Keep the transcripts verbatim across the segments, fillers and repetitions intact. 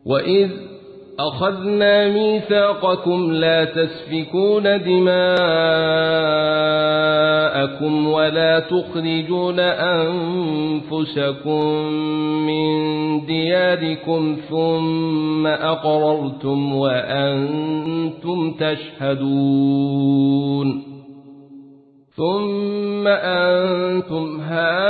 وإذ أخذنا ميثاقكم لا تسفكون دماءكم ولا تخرجون أنفسكم من دياركم ثم أقررتم وأنتم تشهدون ثم أنتم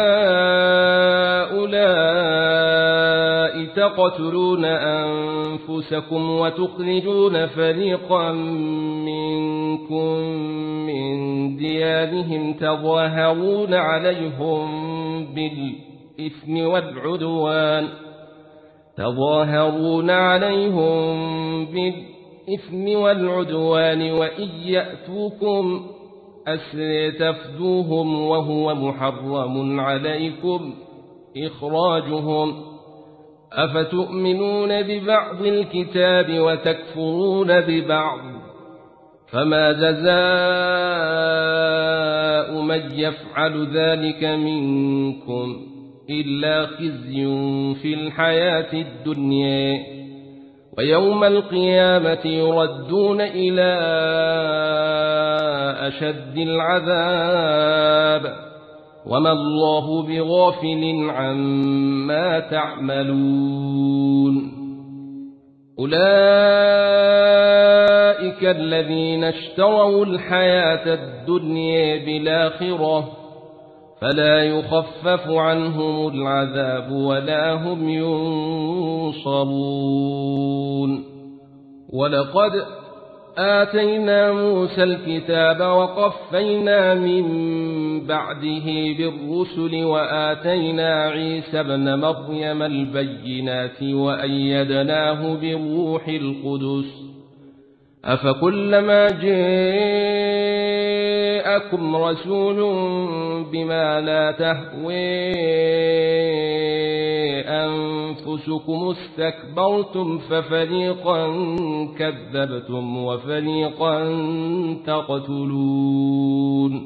هؤلاء تقتلون أنفسكم وتخرجون فريقا منكم من ديارهم تظاهرون عليهم بالإثم والعدوان تظاهرون عليهم بالإثم والعدوان وإن يأتوكم أسرى تفدوهم وهو محرم عليكم إخراجهم أفتؤمنون ببعض الكتاب وتكفرون ببعض فما جزاء من يفعل ذلك منكم إلا خزي في الحياة الدنيا ويوم القيامة يردون إلى أشد العذاب وما الله بغافل عما تعملون أولئك الذين اشتروا الحياة الدنيا بالآخرة فلا يخفف عنهم العذاب ولا هم ينصرون ولقد آتينا موسى الكتاب وقفينا من بعده بالرسل وآتينا عيسى ابن مريم البينات وأيدناه بروح القدس أفكلما جاءكم رسول بما لا تهوي أنفسكم استكبرتم ففريقا كذبتم وفريقا تقتلون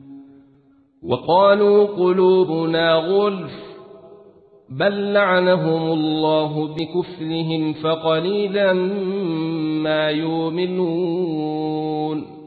وقالوا قلوبنا غلف بل لعنهم الله بكفرهم فقليلا ما يؤمنون